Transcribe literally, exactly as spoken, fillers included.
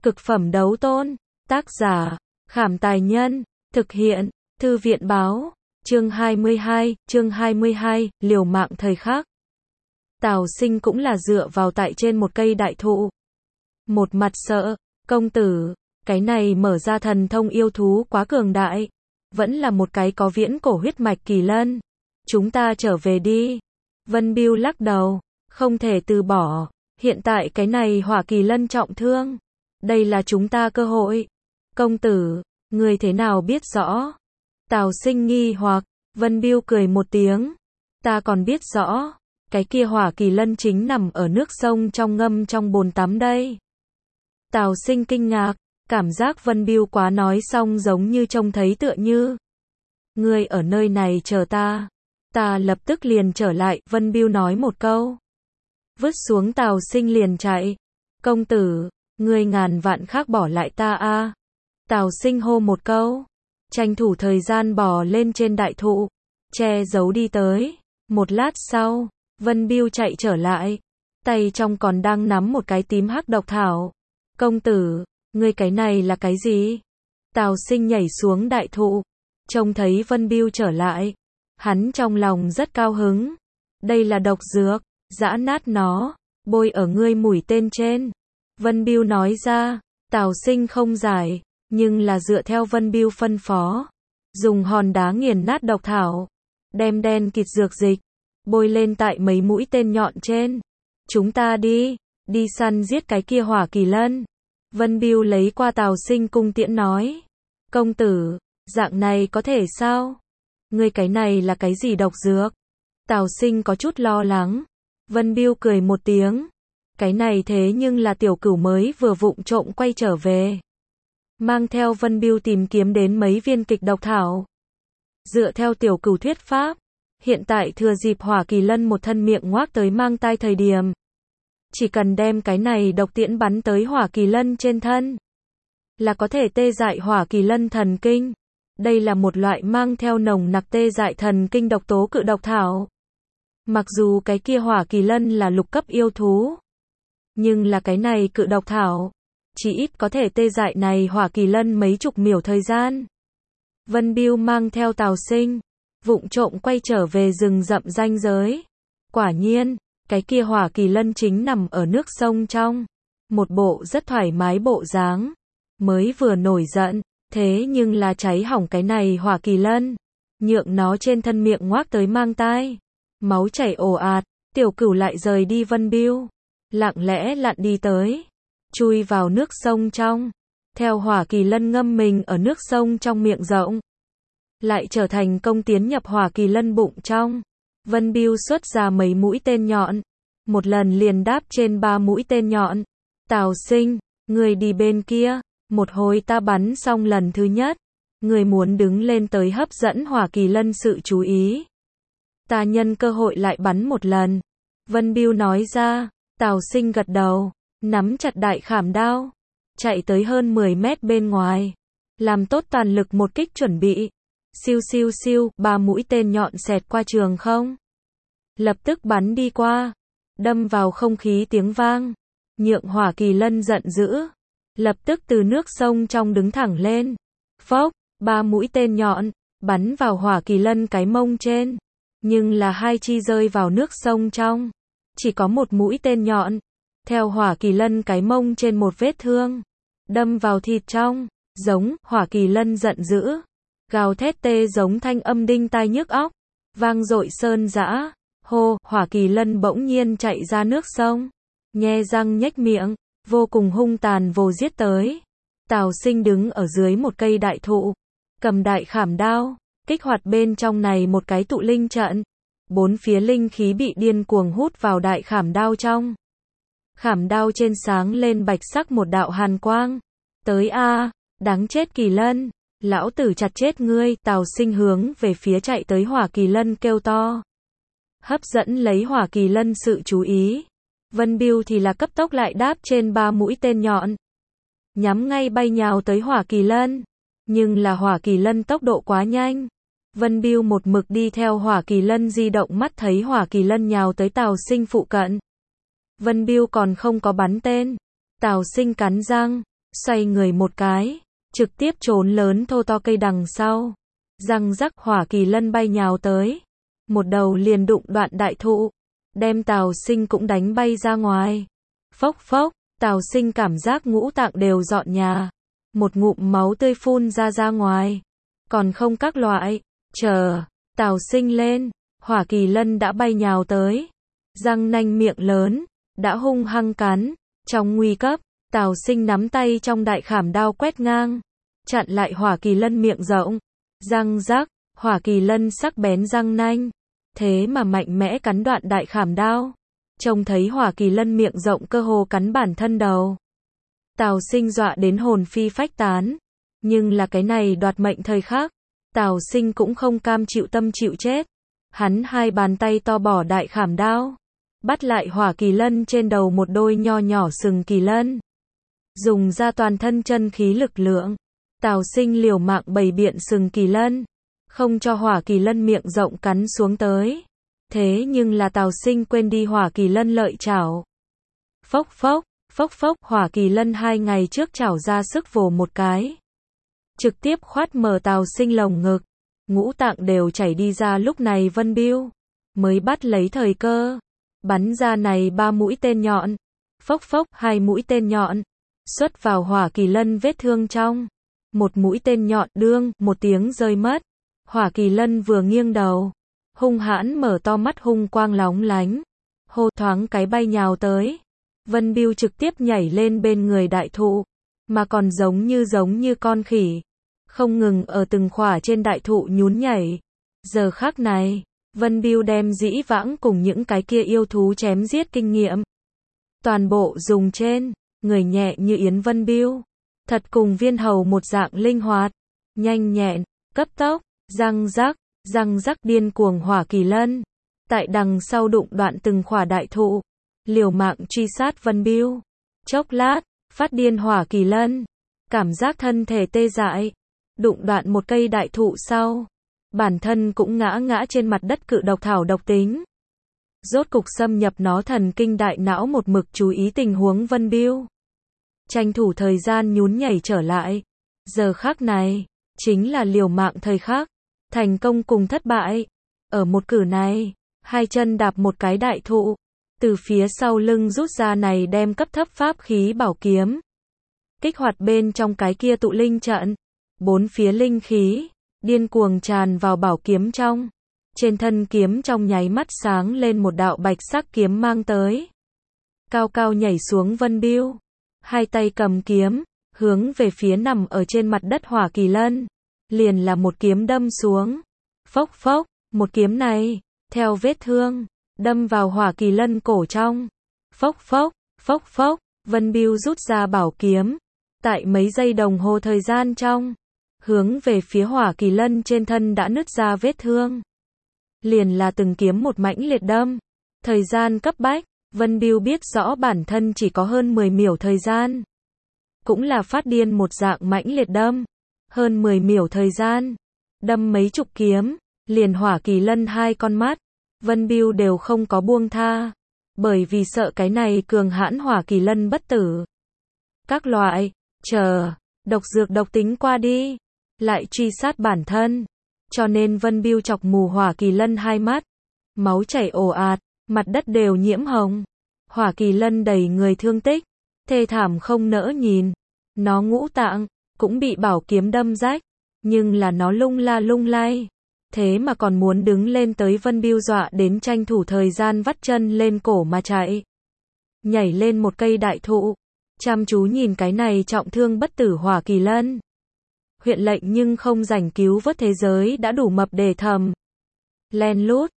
Cực phẩm đấu tôn. Tác giả, Khảm Tài Nhân. Thực hiện, Thư viện Báo. Chương hai mươi hai, chương hai mươi hai, liều mạng thời khắc. Tào Sinh cũng là dựa vào tại trên một cây đại thụ. Một mặt sợ, công tử, cái này mở ra thần thông yêu thú quá cường đại. Vẫn là một cái có viễn cổ huyết mạch kỳ lân. Chúng ta trở về đi. Vân Bưu lắc đầu, không thể từ bỏ. Hiện tại cái này hỏa kỳ lân trọng thương. Đây là chúng ta cơ hội. Công tử, người thế nào biết rõ? Tào Sinh nghi hoặc, Vân Bưu cười một tiếng. Ta còn biết rõ, cái kia hỏa kỳ lân chính nằm ở nước sông trong ngâm trong bồn tắm đây. Tào Sinh kinh ngạc, cảm giác Vân Bưu quá nói xong giống như trông thấy tựa như. Ngươi ở nơi này chờ ta. Ta lập tức liền trở lại, Vân Bưu nói một câu. Vứt xuống Tào Sinh liền chạy. Công tử, ngươi ngàn vạn khác bỏ lại ta a. Tào Sinh hô một câu. Tranh thủ thời gian bò lên trên đại thụ. Che giấu đi tới. Một lát sau, Vân Bưu chạy trở lại. Tay trong còn đang nắm một cái tím hắc độc thảo. Công tử, ngươi cái này là cái gì? Tào Sinh nhảy xuống đại thụ. Trông thấy Vân Bưu trở lại. Hắn trong lòng rất cao hứng. Đây là độc dược, giã nát nó, bôi ở ngươi mũi tên trên. Vân Bưu nói ra, Tào Sinh không giải, nhưng là dựa theo Vân Bưu phân phó. Dùng hòn đá nghiền nát độc thảo, đem đen kịt dược dịch, bôi lên tại mấy mũi tên nhọn trên. Chúng ta đi, đi săn giết cái kia hỏa kỳ lân. Vân Bưu lấy qua Tào Sinh cung tiễn nói. Công tử, dạng này có thể sao? Ngươi cái này là cái gì độc dược? Tào Sinh có chút lo lắng. Vân Bưu cười một tiếng. Cái này thế nhưng là tiểu cửu mới vừa vụng trộm quay trở về. Mang theo Vân Bưu tìm kiếm đến mấy viên kịch độc thảo. Dựa theo tiểu cửu thuyết pháp, hiện tại thừa dịp hỏa kỳ lân một thân miệng ngoác tới mang tai thời điểm. Chỉ cần đem cái này độc tiễn bắn tới hỏa kỳ lân trên thân, là có thể tê dại hỏa kỳ lân thần kinh. Đây là một loại mang theo nồng nặc tê dại thần kinh độc tố cự độc thảo. Mặc dù cái kia hỏa kỳ lân là lục cấp yêu thú, nhưng là cái này cự độc thảo, chỉ ít có thể tê dại này hỏa kỳ lân mấy chục miểu thời gian. Vân Bưu mang theo Tào Sinh, vụng trộm quay trở về rừng rậm ranh giới. Quả nhiên, cái kia hỏa kỳ lân chính nằm ở nước sông trong. Một bộ rất thoải mái bộ dáng. Mới vừa nổi giận, thế nhưng là cháy hỏng cái này hỏa kỳ lân. Nhượng nó trên thân miệng ngoác tới mang tai. Máu chảy ồ ạt, tiểu cửu lại rời đi Vân Bưu. Lặng lẽ lặn đi tới. Chui vào nước sông trong. Theo hỏa kỳ lân ngâm mình ở nước sông trong miệng rộng. Lại trở thành công tiến nhập hỏa kỳ lân bụng trong. Vân Bưu xuất ra mấy mũi tên nhọn. Một lần liền đáp trên ba mũi tên nhọn. Tào Sinh, người đi bên kia. Một hồi ta bắn xong lần thứ nhất. Người muốn đứng lên tới hấp dẫn hỏa kỳ lân sự chú ý. Ta nhân cơ hội lại bắn một lần. Vân Bưu nói ra. Tào Sinh gật đầu. Nắm chặt đại khảm đao. Chạy tới hơn mười mét bên ngoài. Làm tốt toàn lực một kích chuẩn bị. Siêu siêu siêu, ba mũi tên nhọn xẹt qua trường không. Lập tức bắn đi qua. Đâm vào không khí tiếng vang. Nhượng hỏa kỳ lân giận dữ. Lập tức từ nước sông trong đứng thẳng lên. Phốc, ba mũi tên nhọn, bắn vào hỏa kỳ lân cái mông trên. Nhưng là hai chi rơi vào nước sông trong. Chỉ có một mũi tên nhọn. Theo hỏa kỳ lân cái mông trên một vết thương. Đâm vào thịt trong. Giống, hỏa kỳ lân giận dữ. Gào thét tê giống thanh âm đinh tai nhức óc. Vang dội sơn dã. Hô, hỏa kỳ lân bỗng nhiên chạy ra nước sông. Nhe răng nhếch miệng. Vô cùng hung tàn vồ giết tới. Tào Sinh đứng ở dưới một cây đại thụ. Cầm đại khảm đao. Kích hoạt bên trong này một cái tụ linh trận. Bốn phía linh khí bị điên cuồng hút vào đại khảm đao trong. Khảm đao trên sáng lên bạch sắc một đạo hàn quang. Tới a, đáng chết kỳ lân. Lão tử chặt chết ngươi. Tào Sinh hướng về phía chạy tới hỏa kỳ lân kêu to. Hấp dẫn lấy hỏa kỳ lân sự chú ý. Vân Bưu thì là cấp tốc lại đáp trên ba mũi tên nhọn. Nhắm ngay bay nhào tới hỏa kỳ lân. Nhưng là hỏa kỳ lân tốc độ quá nhanh. Vân Bưu một mực đi theo hỏa kỳ lân di động, mắt thấy hỏa kỳ lân nhào tới Tào Sinh phụ cận. Vân Bưu còn không có bắn tên. Tào Sinh cắn răng, xoay người một cái, trực tiếp trốn lớn thô to cây đằng sau. Răng rắc, hỏa kỳ lân bay nhào tới, một đầu liền đụng đoạn đại thụ, đem Tào Sinh cũng đánh bay ra ngoài. Phốc phốc, Tào Sinh cảm giác ngũ tạng đều dọn nhà, một ngụm máu tươi phun ra ra ngoài. Còn không các loại, chờ, Tào Sinh lên, hỏa kỳ lân đã bay nhào tới, răng nanh miệng lớn, đã hung hăng cắn. Trong nguy cấp, Tào Sinh nắm tay trong đại khảm đao quét ngang, chặn lại hỏa kỳ lân miệng rộng. Răng rắc, hỏa kỳ lân sắc bén răng nanh, thế mà mạnh mẽ cắn đoạn đại khảm đao. Trông thấy hỏa kỳ lân miệng rộng cơ hồ cắn bản thân đầu. Tào Sinh dọa đến hồn phi phách tán, nhưng là cái này đoạt mệnh thời khắc, Tào Sinh cũng không cam chịu tâm chịu chết. Hắn hai bàn tay to bỏ đại khảm đao, bắt lại hỏa kỳ lân trên đầu một đôi nho nhỏ sừng kỳ lân. Dùng ra toàn thân chân khí lực lượng, Tào Sinh liều mạng bày biện sừng kỳ lân, không cho hỏa kỳ lân miệng rộng cắn xuống tới. Thế nhưng là Tào Sinh quên đi hỏa kỳ lân lợi chảo. Phốc phốc, phốc phốc, hỏa kỳ lân hai ngày trước chảo ra sức vồ một cái, trực tiếp khoát mở Tào Sinh lồng ngực, ngũ tạng đều chảy đi ra. Lúc này Vân Bưu mới bắt lấy thời cơ, bắn ra này ba mũi tên nhọn. Phốc phốc, hai mũi tên nhọn xuất vào hỏa kỳ lân vết thương trong. Một mũi tên nhọn đương một tiếng rơi mất. Hỏa kỳ lân vừa nghiêng đầu, hung hãn mở to mắt hung quang lóng lánh, hô thoáng cái bay nhào tới. Vân Bưu trực tiếp nhảy lên bên người đại thụ, mà còn giống như giống như con khỉ, không ngừng ở từng khỏa trên đại thụ nhún nhảy. Giờ khắc này, Vân Bưu đem dĩ vãng cùng những cái kia yêu thú chém giết kinh nghiệm, toàn bộ dùng trên người nhẹ như yến Vân Bưu. Thật cùng viên hầu một dạng linh hoạt, nhanh nhẹn, cấp tốc, răng rắc, răng rắc điên cuồng hỏa kỳ lân. Tại đằng sau đụng đoạn từng khỏa đại thụ, liều mạng truy sát Vân Bưu. Chốc lát, phát điên hỏa kỳ lân, cảm giác thân thể tê dại, đụng đoạn một cây đại thụ sau, bản thân cũng ngã ngã trên mặt đất. Cự độc thảo độc tính rốt cục xâm nhập nó thần kinh đại não, một mực chú ý tình huống Vân Bưu, tranh thủ thời gian nhún nhảy trở lại. Giờ khắc này, chính là liều mạng thời khắc, thành công cùng thất bại. Ở một cử này, hai chân đạp một cái đại thụ, từ phía sau lưng rút ra này đem cấp thấp pháp khí bảo kiếm, kích hoạt bên trong cái kia tụ linh trận. Bốn phía linh khí điên cuồng tràn vào bảo kiếm trong, trên thân kiếm trong nháy mắt sáng lên một đạo bạch sắc kiếm mang tới. Cao cao nhảy xuống Vân Bưu, hai tay cầm kiếm, hướng về phía nằm ở trên mặt đất hỏa kỳ lân, liền là một kiếm đâm xuống. Phốc phốc, một kiếm này, theo vết thương, đâm vào hỏa kỳ lân cổ trong. Phốc phốc, phốc phốc, Vân Bưu rút ra bảo kiếm, tại mấy giây đồng hồ thời gian trong, hướng về phía hỏa kỳ lân trên thân đã nứt ra vết thương. Liền là từng kiếm một mãnh liệt đâm. Thời gian cấp bách, Vân Bưu biết rõ bản thân chỉ có hơn mười miểu thời gian. Cũng là phát điên một dạng mãnh liệt đâm. Hơn mười miểu thời gian, đâm mấy chục kiếm, liền hỏa kỳ lân hai con mắt, Vân Bưu đều không có buông tha, bởi vì sợ cái này cường hãn hỏa kỳ lân bất tử. Các loại, chờ, độc dược độc tính qua đi, lại truy sát bản thân. Cho nên Vân Bưu chọc mù hỏa kỳ lân hai mắt, máu chảy ồ ạt, mặt đất đều nhiễm hồng. Hỏa kỳ lân đầy người thương tích, thê thảm không nỡ nhìn. Nó ngũ tạng cũng bị bảo kiếm đâm rách, nhưng là nó lung la lung lay, thế mà còn muốn đứng lên tới. Vân Bưu dọa đến tranh thủ thời gian vắt chân lên cổ mà chạy, nhảy lên một cây đại thụ, chăm chú nhìn cái này trọng thương bất tử hỏa kỳ lân. Huyện lệnh nhưng không rảnh cứu vớt, thế giới đã đủ mập để thầm len lút